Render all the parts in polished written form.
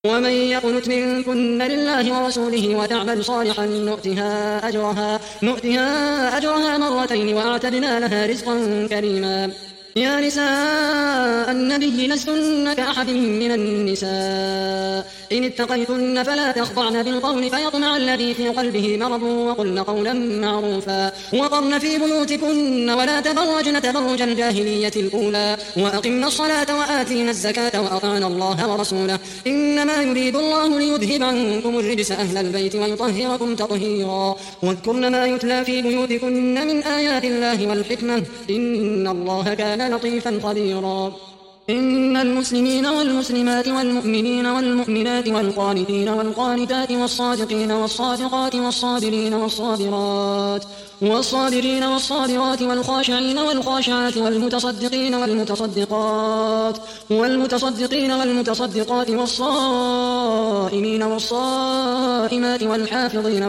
ومن يقنت منكن لله ورسوله وتعمل صالحا نؤتها أجرها مرتين وأعتدنا لها رزقا كريما. يا نساء النبي لستن كأحد من النساء إن اتقيتن فلا تخضعن بالقول فيطمع الذي في قلبه مرض وقلن قولا معروفا وقرن في بيوتكن ولا تبرجن تبرج الجاهلية الأولى وأقمن الصلاة وآتينا الزكاة وأطعنا الله ورسوله إنما يريد الله ليذهب عنكم الرجس أهل البيت ويطهركم تطهيرا واذكرن ما يتلى في بيوتكن من آيات الله والحكمة إن الله كان لطيفا خبيرا. إن المسلمين والمسلمات والمؤمنين والمؤمنات والقانتين والقانتات والصادقين والصادقات والصابرين والصابرات والخاشعين والخاشعات والمتصدقين والمتصدقات والصائمين والصائمات والحافظين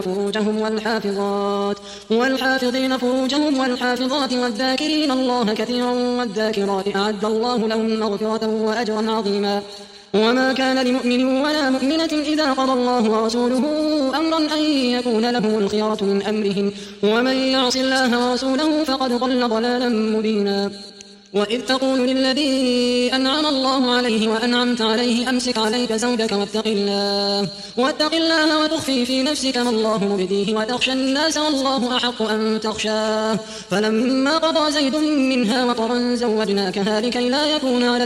فروجهم والحافظات والذاكرين الله كثيرا والذاكرات أعد الله لهم مغفرة وأجرا عظيما. وما كان لمؤمن ولا مؤمنة إذا قضى الله ورسوله أمرا أن يكون لهم الخيرة من أمرهم ومن يعص الله ورسوله فقد ضل ضلالا مبينا. وإذ تقول للذي أنعم الله عليه وأنعمت عليه أمسك عليك زوجك واتق الله وتخفي في نفسك ما الله مبديه وتخشى الناس والله أحق أن تخشاه فلما قضى زيد منها وطرا زوجناكها لكي لا يكون على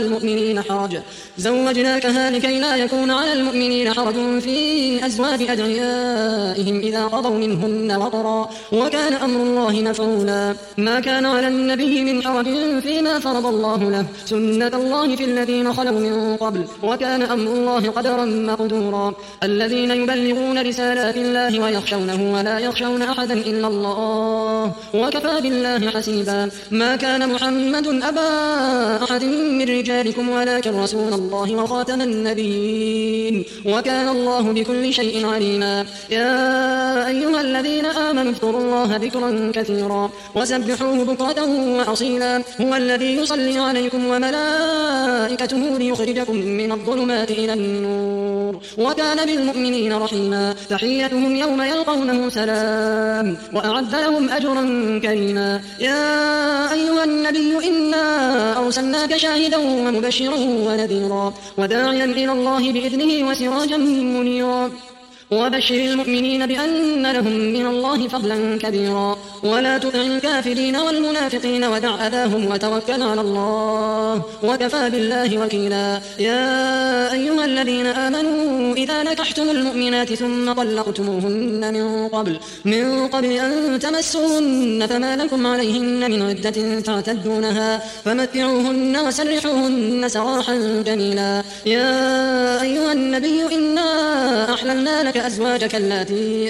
المؤمنين حرج في أزواج أدعيائهم إذا قضوا منهن وطرا وكان أمر الله مفعولا. ما كان على النبي من حرج فيما فرض الله له سنة الله في الذين خلوا من قبل وكان أمر الله قدرا مقدورا. الذين يبلغون رسالات الله ويخشونه ولا يخشون أحدا إلا الله وكفى بالله حسيبا. ما كان محمد أبا أحد من رجالكم ولكن رسول الله وخاتم النبيين وكان الله بكل شيء عليما. يا أيها الذين آمنوا اذكروا الله ذكرا كثيرا وسبحوه بكرة وأصيلا هو الذي يصلي عليكم وملائكته ليخرجكم من الظلمات إلى النور وكان بالمؤمنين رحيما. تحيتهم يوم يلقونه سلام وأعد لهم أجرا كريما. يا أيها النبي إنا أرسلناك شاهدا ومبشرا ونذيرا وداعيا إلى الله بإذنه وسراجا منيرا وبشر المؤمنين بأن لهم من الله فضلا كبيرا ولا تطع الكافرين والمنافقين ودع أذاهم وتوكل على الله وكفى بالله وكيلا. يا أيها الذين آمنوا إذا نكحتم المؤمنات ثم طلقتموهن من قبل أن تمسوهن فما لكم عليهن من عدة تعتدونها فمتعوهن وسرحوهن سراحا جميلا. يا أيها النبي إنا أحللنا لك أزواجك اللاتي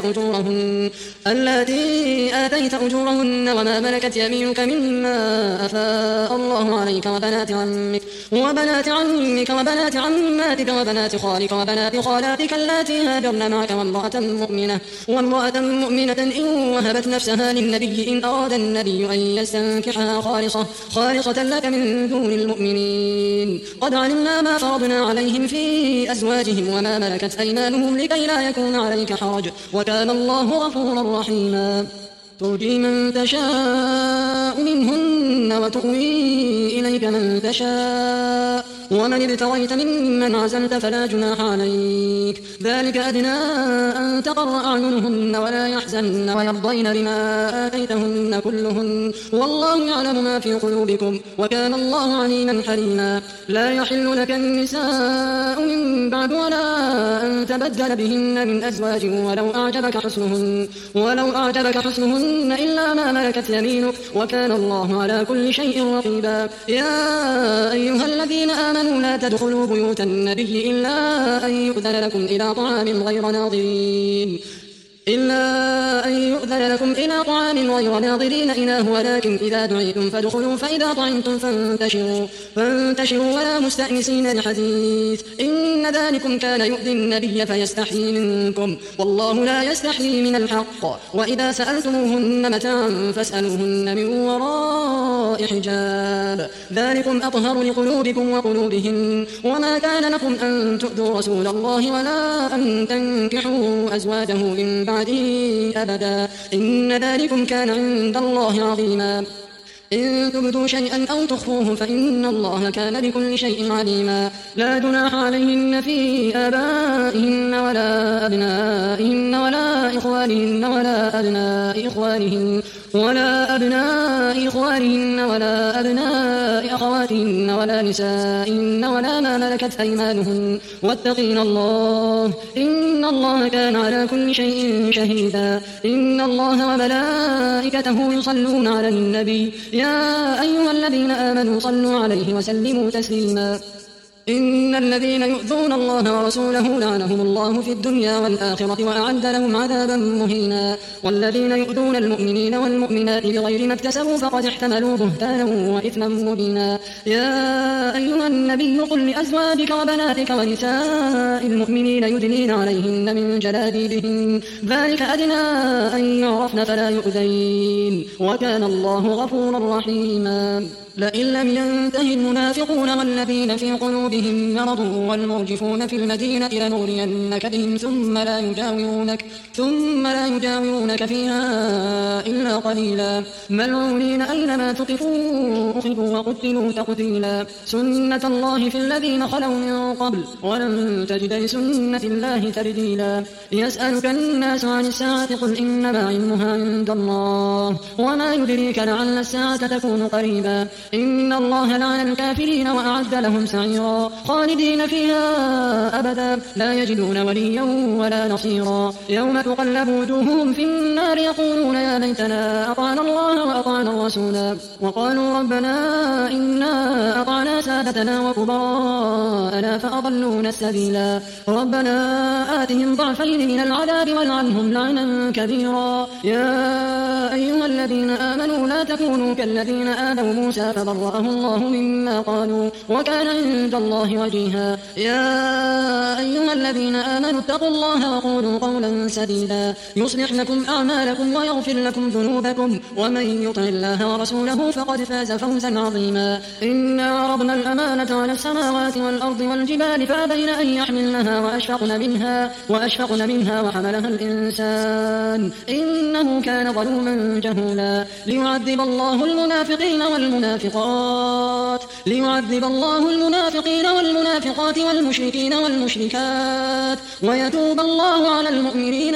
آتيت أجورهن وما ملكت يمينك مما أفاء الله عليك وبنات عمك وبنات عماتك وبنات خالك وبنات خالاتك اللاتي هاجرن معك وامرأة مؤمنة إن وهبت نفسها للنبي إن أراد النبي أن يستنكحها خالصة لك من دون المؤمنين قد علمنا ما فرضنا عليهم في أزواجهم وما ملكت أيمانهم لكي لا يكون عليك حرج وكان الله غفورا رحيما. ترجي من تشاء منهن وتؤوي إليك من تشاء ومن ابتغيت ممن عزلت فلا جناح عليك ذلك أدنى أن تقر أعينهن ولا يحزن ويرضين بما آتيتهن كلهن والله يعلم ما في قلوبكم وكان الله عليما حليما. لا يحل لك النساء من بعد ولا أن تبدل بهن من أزواج ولو أعجبك حسنهن إلا ما ملكت يمينك وكان الله على كل شيء رقيبا. يا أيها الذين آمنوا لا تدخلوا بيوت النبي إلا أن يؤذن لكم إلى طعام غير ناظرين إلا أن يؤذن لكم إلى طعام غير ناظرين إناه ولكن إذا دعيتم فادخلوا فإذا طعمتم فانتشروا ولا مستأنسين لحديث إن ذلكم كان يؤذي النبي فيستحيي منكم والله لا يستحيي من الحق وإذا سألتموهن متاعا فاسألوهن من وراء حجاب ذلكم أطهر لقلوبكم وقلوبهن وما كان لكم أن تؤذوا رسول الله ولا أن تنكحوا أزواجه من بعده أبدا إن ذلكم كان عند الله عظيما إن تبدوا شيئا أو تخفوه فإن الله كان بكل شيء عليما لا جناح عليهن في آبائهن ولا أبنائهن ولا إخوانهن ولا أبناء إخوانهن ولا أبناء إخوانهن ولا أبناء أخواتهن ولا نسائهن ولا ما ملكت أيمانهن واتقين الله إن الله كان على كل شيء شهيدا إن الله وملائكته يصلون على النبي يا أيها الذين آمنوا صلوا عليه وسلموا تسليما إن الذين يؤذون الله ورسوله لعنهم الله في الدنيا والآخرة وأعد لهم عذابا مهينا والذين يؤذون المؤمنين والمؤمنات بغير ما اكتسبوا فقد احتملوا بهتانا وإثما مبينا يا أيها النبي قل لأزواجك وبناتك ونساء المؤمنين يدنين عليهن من جلابيبهن ذلك أدنى أن يعرفن فلا يؤذين وكان الله غفورا رحيما لئن لم ينته المنافقون والذين في قلوبهم مرض والمرجفون في المدينة لنغرينك بهم ثم لا يجاورونك فيها إلا قليلا ملعونين أينما ثقفوا أخذوا وقتلوا تقتيلا سنة الله في الذين خلوا من قبل ولن تجد لسنة الله تبديلا يسألك الناس عن الساعة قل إنما علمها عند الله وما يدريك لعل الساعة تكون قريبا إن الله لعن الكافرين وأعد لهم سعيرا خالدين فيها أبدا لا يجدون وليا ولا نصيرا يوم تقلب وجوههم في النار يقولون يا ليتنا أطعنا الله وأطعنا الرسولا وقالوا ربنا إنا أطعنا سادتنا وكبراءنا فأضلونا السبيلا ربنا آتهم ضعفين من العذاب والعنهم لعنا كبيرا يا أيها الذين آمنوا لا تكونوا كالذين آذوا موسى فبرأه الله مما قالوا وكان عند الله وجيها يا أيها الذين آمنوا اتقوا الله وقولوا قولا سديدا يصلح لكم أعمالكم ويغفر لكم ذنوبكم ومن يطع الله ورسوله فقد فاز فوزا عظيما إنا عرضنا الأمانة على السماوات والأرض والجبال فأبين أن يحملنها وأشفقن منها وحملها الإنسان إنه كان ظلوما جهولا ليعذب الله المنافقين والمنافقات والمشركين والمشركات ويتوب الله على المؤمنين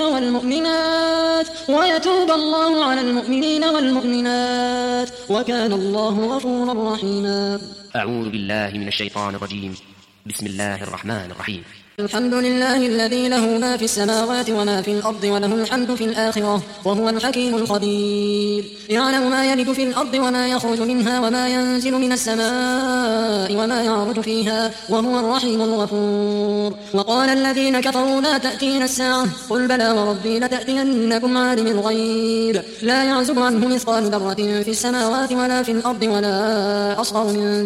والمؤمنات وكان الله غفورا رحيما أعوذ بالله من الشيطان الرجيم بسم الله الرحمن الرحيم الحمد لله الذي له ما في السماوات وما في الأرض وله الحمد في الآخرة وهو الحكيم الخبير يعلم ما يلج في الأرض وما يخرج منها وما ينزل من السماء وما يعرج فيها وهو الرحيم الغفور وقال الذين كفروا لا تأتينا الساعة قل بلى وربي لتأتينكم عالم الغيب لا يعزب عنه مثقال ذرة في السماوات ولا في الأرض ولا أصغر من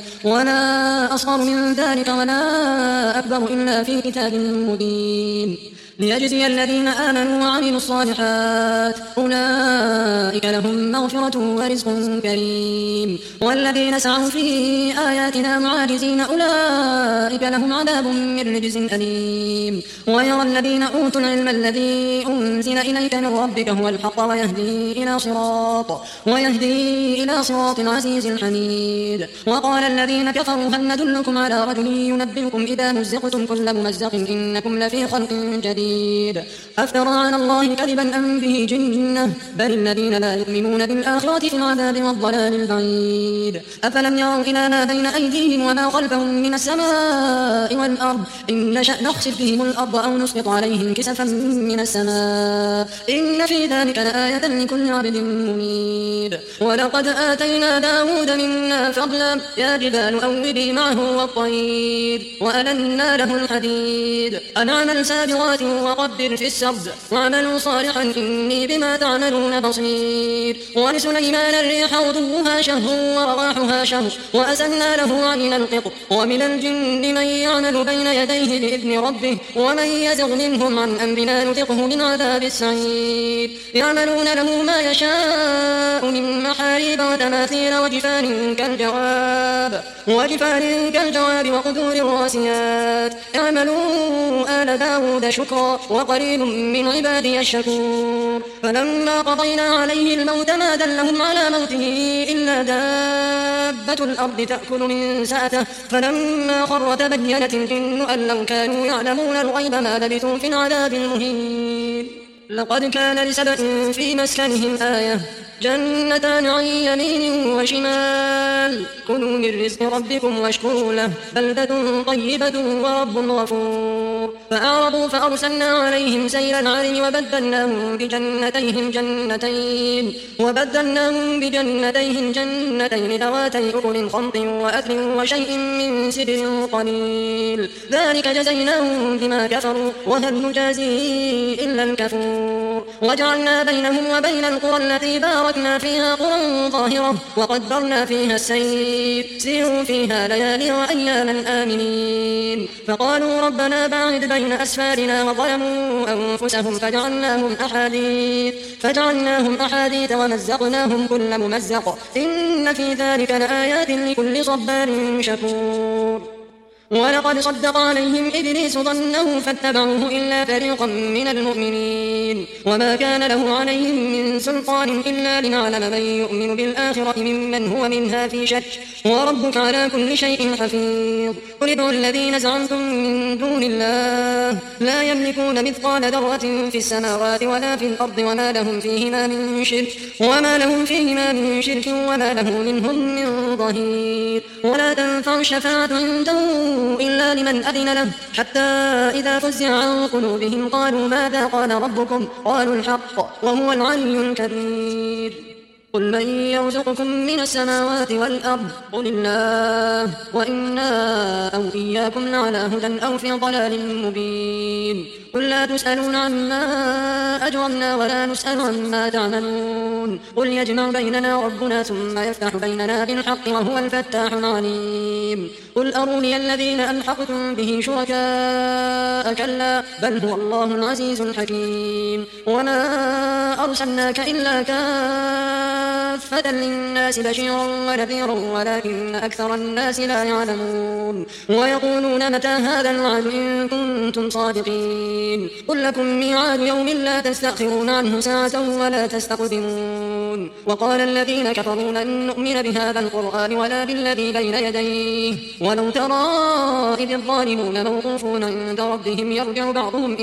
ذلك ولا أكبر إلا في كتاب مبين ليجزي الذين آمنوا وعملوا الصالحات أولئك لهم مغفرة ورزق كريم والذين سعوا في آياتنا معاجزين أولئك لهم عذاب من رجز أليم ويرى الذين أوتوا العلم الذي أنزل إليك من ربك هو الحق ويهدي إلى صراط العزيز الحميد وقال الذين كفروا هل ندلكم على رجل ينبئكم إذا مزقتم كل ممزق إنكم لفي خلق جديد أفترى على الله كذبا أم به جنة بل الذين لا يؤمنون بالآخرة في العذاب والضلال البعيد أفلم يروا إلى ما بين أيديهم وما خلفهم من السماء والأرض إن نشأ نخسف بهم الأرض أو نسقط عليهم كسفا من السماء إن في ذلك لآية لكل عبد منيب ولقد آتينا داود منا فضلا يا جبال أوبي معه والطير وألنا له الحديد أن اعمل سابغات وقدر في السرد واعملوا صالحا إني بما تعملون بصير. ولسليمان الريح غدوها شهر ورواحها شهر وأسلنا له عين القطر. ومن الجن من يعمل بين يديه بإذن ربه ومن يزغ منهم عن أمرنا نذقه من عذاب السعير. يعملون له ما يشاء من محاريب وتماثيل وجفان كالجواب وقدور الراسيات. اعملوا آل داود شكرا وقليل من عبادي الشكور. فلما قضينا عليه الموت ما دلهم على موته إلا دابة الأرض تأكل من سأته. فلما خر تبينت الجن أن لو كانوا يعلمون الغيب ما لبثوا في العذاب المهين. لقد كان لسبأ في مسكنهم آية جنتان عن يمين وشمال كلوا من رزق ربكم واشكروا له بلدة طيبة ورب غفور. فأعرضوا فأرسلنا عليهم سيل العرم وبدلناهم بجنتيهم جنتين ذواتي أكل خمط وأثل وشيء من سدر قليل ذلك جزيناهم بما كفروا وهل نجازي إلا الكفور. وجعلنا بينهم وبين القرى التي باركنا فيها قرى ظاهرة وقدرنا فيها السير سيروا فيها ليالي وأياما آمنين. فقالوا ربنا باعد بين أسفارنا وظلموا أنفسهم فجعلناهم أحاديث ومزقناهم كل ممزق إن في ذلك لآيات لكل صبار شكور. ولقد صدق عليهم إبليس ظنه فاتبعوه إلا فريقا من المؤمنين وما كان له عليهم من سلطان إلا لنعلم من يؤمن بالآخرة ممن هو منها في شك وربك على كل شيء حفيظ. قل ادعوا الذين زعمتم من دون الله لا يملكون مثقال ذرة في السماوات ولا في الأرض وما لهم فيهما من شرك وما له منهم من ظهير. ولا تنفع الشفاعة عنده إلا لمن أذن له حتى إذا فزع عن قلوبهم قالوا ماذا قال ربكم قالوا الحق وهو العلي الكبير. قل من يرزقكم من السماوات والأرض قل الله وإنا أو إياكم لعلى هدى أو في ضلال مبين. قل لا تسألون عما أجرمنا ولا نسأل عما تعملون. قل يجمع بيننا ربنا ثم يفتح بيننا بالحق وهو الفتاح العليم. قل أروني الذين ألحقتم به شركاء كلا بل هو الله العزيز الحكيم. وما أرسلناك إلا كافة للناس بشيرا ونذيرا ولكن أكثر الناس لا يعلمون. ويقولون متى هذا الوعد إن كنتم صادقين. قل لكم ميعاد يوم لا تستأخرون عنه ساعة ولا تستقدمون. وقال الذين كفروا لن نؤمن بهذا القرآن ولا بالذي بين يديه ولو ترى إذ الظالمون موقوفون عند ربهم يرجع بعضهم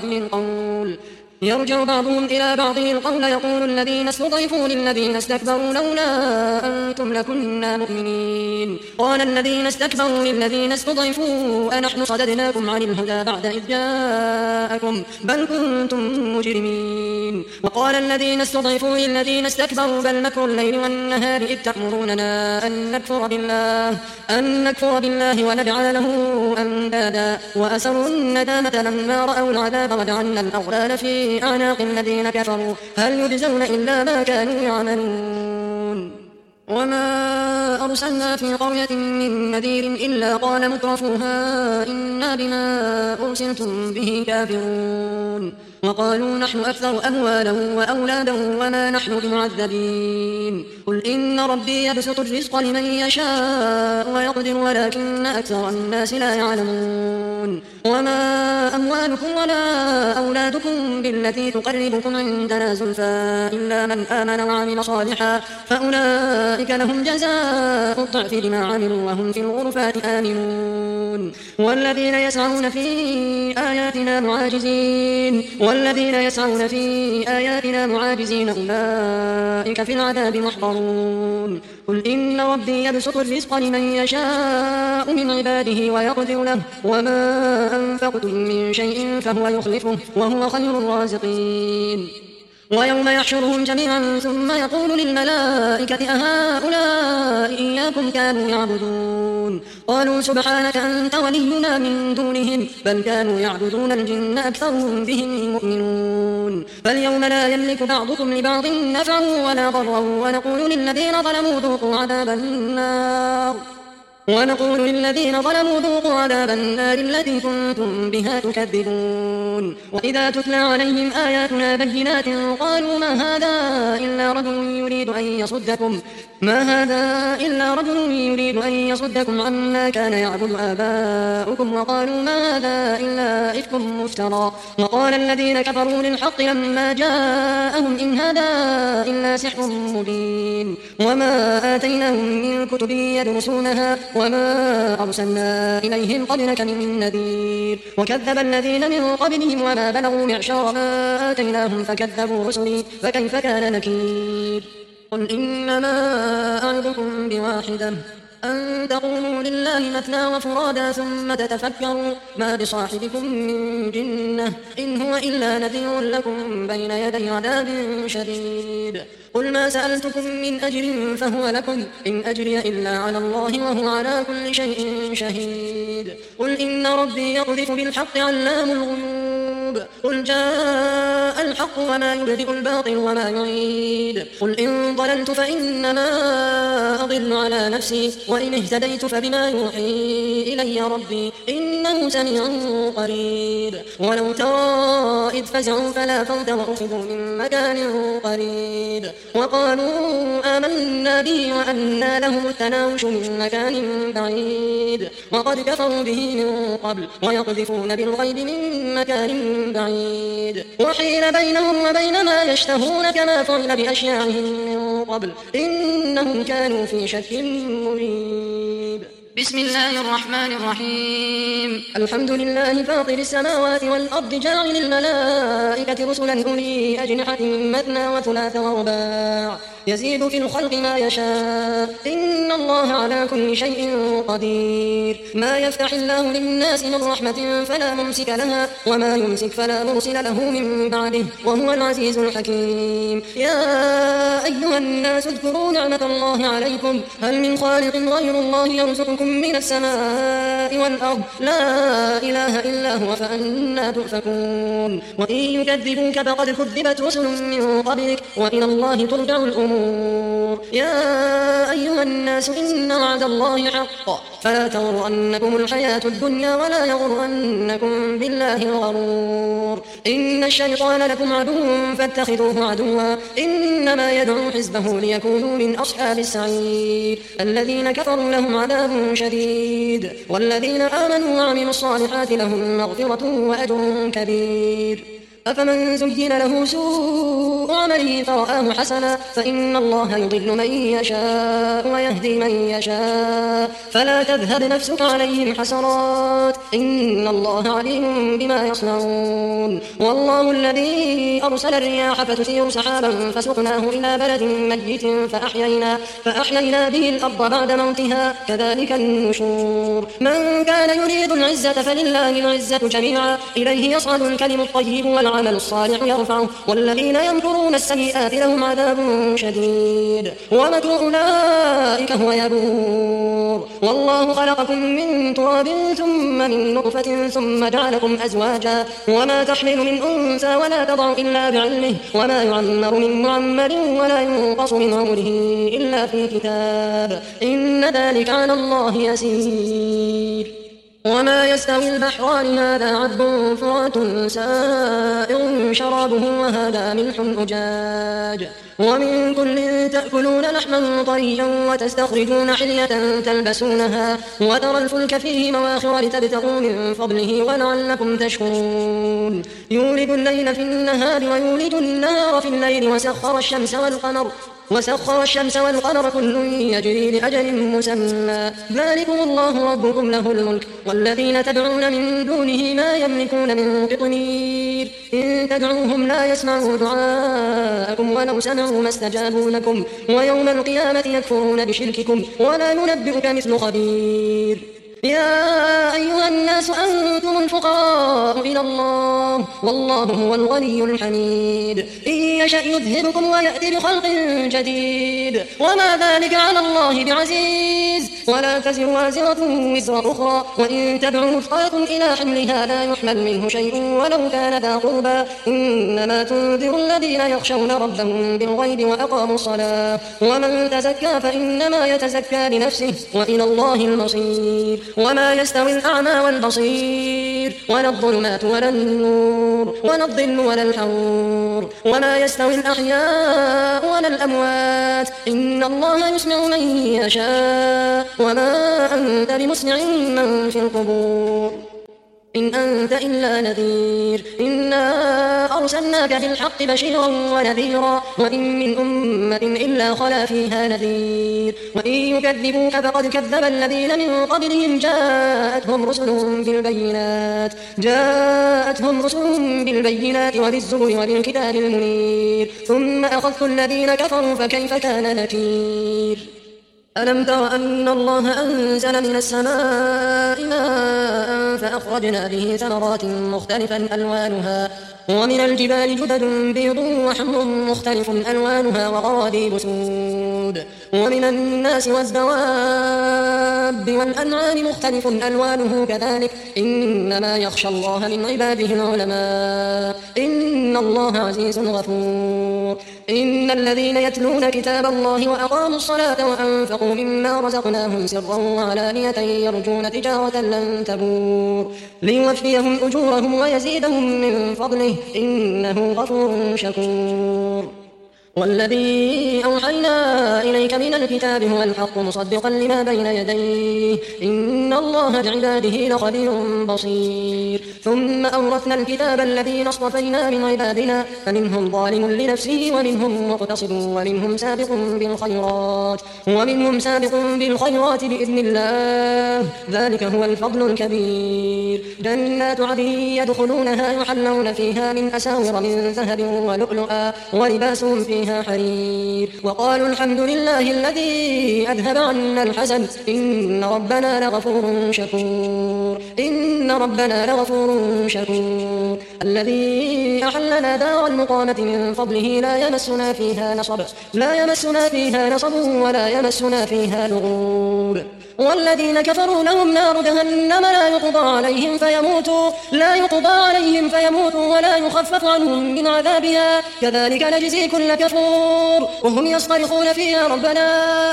إلى بعض القول يقول الذين استضعفوا للذين استكبروا لولا أنتم لكنا مؤمنين. قال الذين استكبروا للذين استضعفوا أنحن صددناكم عن الهدى بعد إذ جاءكم بل كنتم مجرمين. وقال الذين استضعفوا للذين استكبروا بل مكر الليل والنهار إذ تأمروننا أن نكفر بالله ونجعل له أندادا وأسروا الندامة لما رأوا العذاب وجعلنا الأغلال في أعناق الذين كفروا هل يجزون إلا ما كانوا يعملون. وما أرسلنا في قرية من نذير إلا قال مترفوها إنا بما أرسلتم به كافرون. وقالوا نحن أكثر أموالا وأولادا وما نحن بمعذبين. قل إن ربي يبسط الرزق لمن يشاء ويقدر ولكن أكثر الناس لا يعلمون. وما أموالكم ولا أولادكم بالتي تقربكم عندنا زلفى إلا من آمن وعمل صالحا فأولئك لهم جزاء الضعف بما عملوا وهم في الغرفات آمنون. والذين يسعون في آياتنا معاجزين أولئك في العذاب محضرون. قل إن ربي يبسط الرزق لمن يشاء من عباده ويقدر له وما أنفقتم من شيء فهو يخلفه وهو خير الرازقين. ويوم يحشرهم جميعا ثم يقول للملائكة أهؤلاء إياكم كانوا يعبدون قالوا سبحانك أنت ولينا من دونهم بل كانوا يعبدون الجن أكثرهم بهم مؤمنون فاليوم لا يملك بعضكم لبعض نفعا ولا ضرا ونقول للذين ظلموا ذوقوا عذاب النار التي كنتم بها تكذبون وإذا تتلى عليهم آياتنا بينات قالوا ما هذا إلا رجل يريد أن يصدكم عما كان يعبد آباؤكم وقالوا ما هذا إلا إفك مفترى وقال الذين كفروا للحق لما جاءهم إن هذا إلا سحر مبين وما آتيناهم من كتب يدرسونها وما أرسلنا إليهم قبلك من نذير وكذب الذين من قبلهم وما بلغوا معشار ما آتيناهم فكذبوا رسلي فكيف كان نكير قل إنما أعظكم بواحدة أن تقوموا لله مثنى وفرادا ثم تتفكروا ما بصاحبكم من جنة إن هو إلا نذير لكم بين يدي عذاب شديد قل ما سألتكم من أجر فهو لكم إن أجري إلا على الله وهو على كل شيء شهيد قل إن ربي يقذف بالحق علام الغيوب قل جاء الحق وما يبدئ الباطل وما يعيد قل إن ضللت فإنما أضل على نفسي وإن اهتديت فبما يوحي إلي ربي إنه سميع قريب ولو ترى إذ فزعوا فلا فوت وأخذوا من مكان قريب وقالوا آمنا به وأنى لهم التناوش من مكان بعيد وقد كفروا به من قبل ويقذفون بالغيب من مكان بعيد وحيل بينهم وبين ما يشتهون كما فعل بأشياعهم من قبل إنهم كانوا في شك مريب بسم الله الرحمن الرحيم الحمد لله فاطر السماوات والأرض جاعل الملائكة رسلا أولي أجنحة مثنى وثلاث ورباع يزيد في الخلق ما يشاء إن الله على كل شيء قدير ما يفتح الله للناس من رحمة فلا ممسك لها وما يمسك فلا مرسل له من بعده وهو العزيز الحكيم يا أيها الناس اذكروا نعمة الله عليكم هل من خالق غير الله يرزقكم من السماء والأرض لا إله إلا هو فأنى تؤفكون وإن يكذبوك فقد كذبت رسل من قبلك وإلى الله ترجع الأمور يا أيها الناس إن وعد الله حق فلا تغرنكم الحياة الدنيا ولا يغرنكم بالله الغرور إن الشيطان لكم عدو فاتخذوه عدوا إنما يدعو حزبه ليكونوا من أصحاب السعير الذين كفروا لهم عذاب شديد والذين آمنوا وعملوا الصالحات لهم مغفرة وأجر كبير أفمن زين له سوء عمله فرآه حسنا فإن الله يضل من يشاء ويهدي من يشاء فلا تذهب نفسك عليهم حسرات إن الله عليم بما يصنعون والله الذي أرسل الرياح فتثير سحابا فسقناه إلى بلد ميت فأحيينا به الأرض بعد موتها كذلك النشور من كان يريد العزة فلله العزة جميعا إليه يصعد الكلم الطيب والعمل الصالح يرفعه والذين يمكرون السيئات لهم عذاب شديد ومكر أولئك هو يبور والله خلقكم من تراب ثم من نطفة ثم جعلكم أزواجا وما تحمل من أنثى ولا تضع إلا بعلمه وما يعمر من معمر ولا ينقص من عمره إلا في كتاب إن ذلك على الله يسير وما يستوي البحران هذا عذب فرات سائغ شرابه وهذا ملح أجاج ومن كل تأكلون لحما طريا وتستخرجون حلية تلبسونها وترى الفلك فيه مواخر لتبتغوا من فضله ولعلكم تشكرون يولد الليل في النهار ويولد النهار في الليل وسخر الشمس والقمر كل يجري لأجل مسمى ذلكم الله ربكم له الملك والذين تدعون من دونه ما يملكون من قطمير إن تدعوهم لا يسمعوا دعاءكم ولو سمعوا ما استجابوا لكم ويوم القيامة يكفرون بشرككم ولا ينبئك مثل خبير يا أيها الناس أنتم الفقراء إلى الله والله هو الغني الحميد إن يشأ يذهبكم ويأتي بخلق جديد وما ذلك على الله بعزيز ولا تزر وازرة وزر أخرى وإن تدع مثقلة إلى حملها لا يحمل منه شيء ولو كان ذا قربى إنما تنذر الذين يخشون ربهم بالغيب وأقاموا الصلاة ومن تزكى فإنما يتزكى لنفسه وإلى الله المصير وما يستوي الأعمى والبصير ولا الظلمات ولا النور ولا الظل ولا الحرور وما يستوي الأحياء ولا الأموات إن الله يسمع من يشاء وما أنت بمسمع من في القبور إن أنت إلا نذير إنا أرسلناك بالحق بشيرا ونذيرا وإن من أمة إلا خلا فيها نذير وإن يكذبوك فقد كذب الذين من قبلهم جاءتهم رسلهم بالبينات وبالزبر وبالكتاب المنير ثم أخذت الذين كفروا فكيف كان نكير ألم تر أن الله أنزل من السماء ماء فأخرجنا به ثمرات مختلفا ألوانها ومن الجبال جدد بيض وحمر مختلف ألوانها وغرابيب سود ومن الناس والدواب والأنعام مختلف ألوانه كذلك إنما يخشى الله من عباده العلماء إن الله عزيز غفور إن الذين يتلون كتاب الله وأقاموا الصلاة وأنفقوا مما رزقناهم سرا وعلانية يرجون تجارة لن تبور ليوفيهم أجورهم ويزيدهم من فضله إنه غفور شكور والذي أوحينا إليك من الكتاب هو الحق مصدقا لما بين يديه إن الله بعباده لخبير بصير ثم أورثنا الكتاب الذين اصطفينا من عبادنا فمنهم ظالم لنفسه ومنهم مقتصد ومنهم سابق بالخيرات بإذن الله ذلك هو الفضل الكبير جنات عدن يدخلونها يحلون فيها من أساور من ذهب ولؤلؤا ولباسهم فيها حرير وقالوا الحمد لله الذي أذهب عنا الحزن إن ربنا لغفور شكور الذي أحلنا دار المقامة من فضله لا يمسنا فيها نصب ولا يمسنا فيها لغوب والذين كفروا لهم نار جهنم لا يقضى عليهم فيموتوا ولا يخفف عنهم من عذابها كذلك نجزي كل كفور وهم يصطرخون فيها ربنا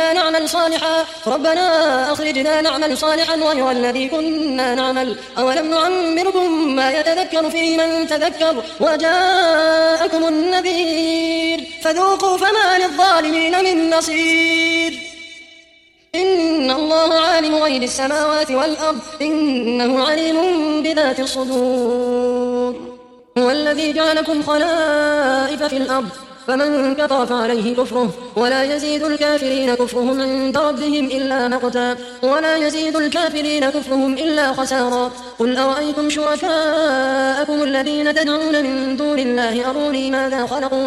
أخرجنا نعمل صالحا غير الذي كنا نعمل أولم نعمركم ما يتذكر فيه من تذكر وجاءكم النذير فذوقوا فما للظالمين من نصير إن الله عالم غيب السماوات والأرض إنه عليم بذات الصدور هو الذي جعلكم خلائف في الأرض فمن كفر فعليه كفره ولا يزيد الكافرين كفرهم عند ربهم إلا مقتا ولا يزيد الكافرين كفرهم إلا خسارا قل أرأيتم شركاءكم الذين تدعون من دون الله أروني ماذا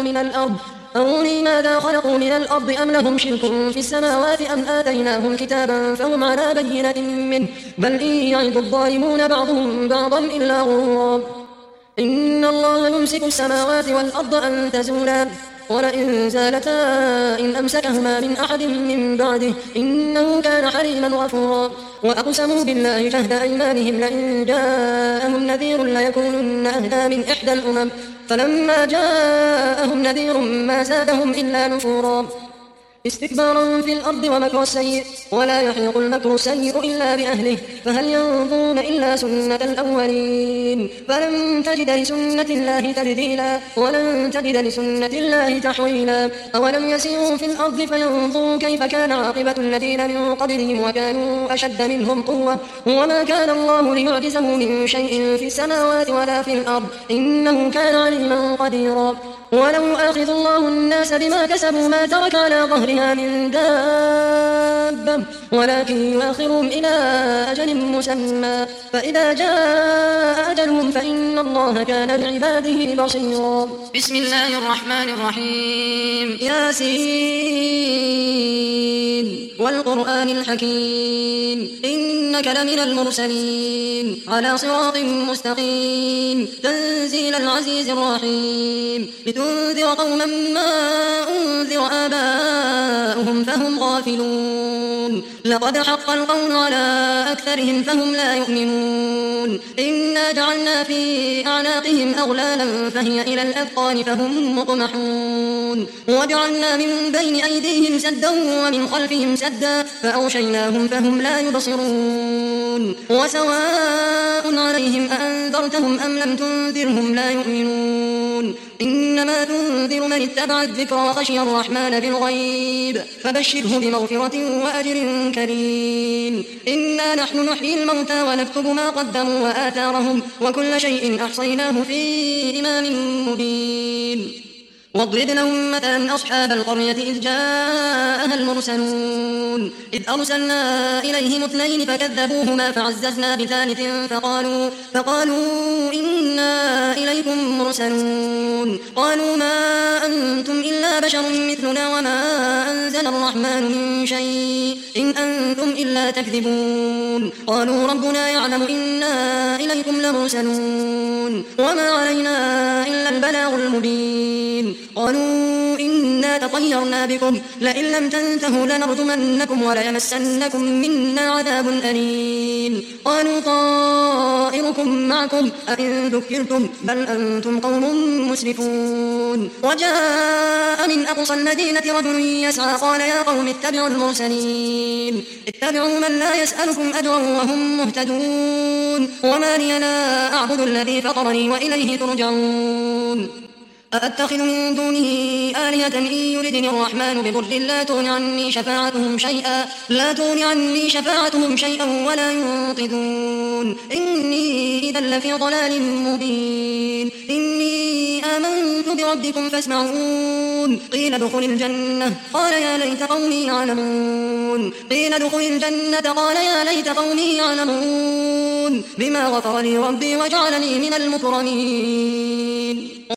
خلقوا من الأرض أم لهم شرك في السماوات أم آتيناهم كتابا فهم على بينة منه بل إن يعد الظالمون بعضهم بعضا إلا غرورا إن الله يمسك السماوات والأرض أن تزولا ولئن زالتا إن أمسكهما من أحد من بعده إنه كان حليما غفورا وأقسموا بالله جهد أيمانهم لئن جاءهم نذير ليكونن أهدى من إحدى الأمم فلما جاءهم نذير ما زادهم إلا نفورا استكبارا في الأرض ومكر السيء ولا يحيق المكر السيء إلا بأهله فهل ينظرون إلا سنة الأولين فلن تجد لسنة الله تبديلا ولن تجد لسنة الله تحويلا أولم يسيروا في الأرض فينظروا كيف كان عاقبة الذين من قبلهم وكانوا أشد منهم قوة وما كان الله ليعجزه من شيء في السماوات ولا في الأرض إنه كان عليما قديرا ولو يؤاخذ الله الناس بما كسبوا ما ترك على ظهرها من دابة ولكن يؤخرهم إلى أجل مسمى فإذا جاء أجلهم فإن الله كان بعباده بصيرا. بسم الله الرحمن الرحيم. ياسين والقرآن الحكيم إنك لمن المرسلين على صراط مستقيم تنزيل العزيز الرحيم لتنذر قوما ما أنذر آباؤهم فهم غافلون لقد حق القول على أكثرهم فهم لا يؤمنون إنا جعلنا في أعناقهم أغلالا فهي إلى الأذقان فهم مقمحون وجعلنا من بين أيديهم سدا ومن خلفهم سدا فأغشيناهم فهم لا يبصرون وسواء عليهم أأنذرتهم أم لم تنذرهم لا يؤمنون إنما تنذر من اتبع الذكر وخشي الرحمن بالغيب فبشره بمغفرة وأجر كريم. إنا نحن نحيي الموتى ونكتب ما قدموا وآثارهم وكل شيء أحصيناه في إمام مبين. واضرب لهم مثلا أصحاب القرية إذ جاءها المرسلون إذ أرسلنا إليهم 2 فكذبوهما فعززنا بثالث فقالوا إنا إليكم مرسلون قالوا ما أنتم إلا بشر مثلنا وما أنزل الرحمن من شيء إن أنتم إلا تكذبون قالوا ربنا يعلم إنا إليكم لمرسلون وما علينا إلا البلاغ المبين قالوا إنا تطيرنا بكم لئن لم تنتهوا لنرجمنكم وليمسنكم منا عذاب أليم قالوا طائركم معكم أئن ذكرتم بل أنتم قوم مسرفون. وجاء من أقصى المدينة رجل يسعى قال يا قوم اتبعوا المرسلين اتبعوا من لا يسألكم أجرا وهم مهتدون وما لي لا أعبد الذي فطرني وإليه ترجعون أأتخذ من دونه آلهة إن يردني الرحمن بضر لا تغن عني شفاعتهم شيئا ولا ينقذون إني إذا لفي ضلال مبين. إني آمنت بربكم فاسمعون قيل ادخل الجنة قال يا ليت قومي يعلمون بما غفر لي ربي وجعلني من المكرمين.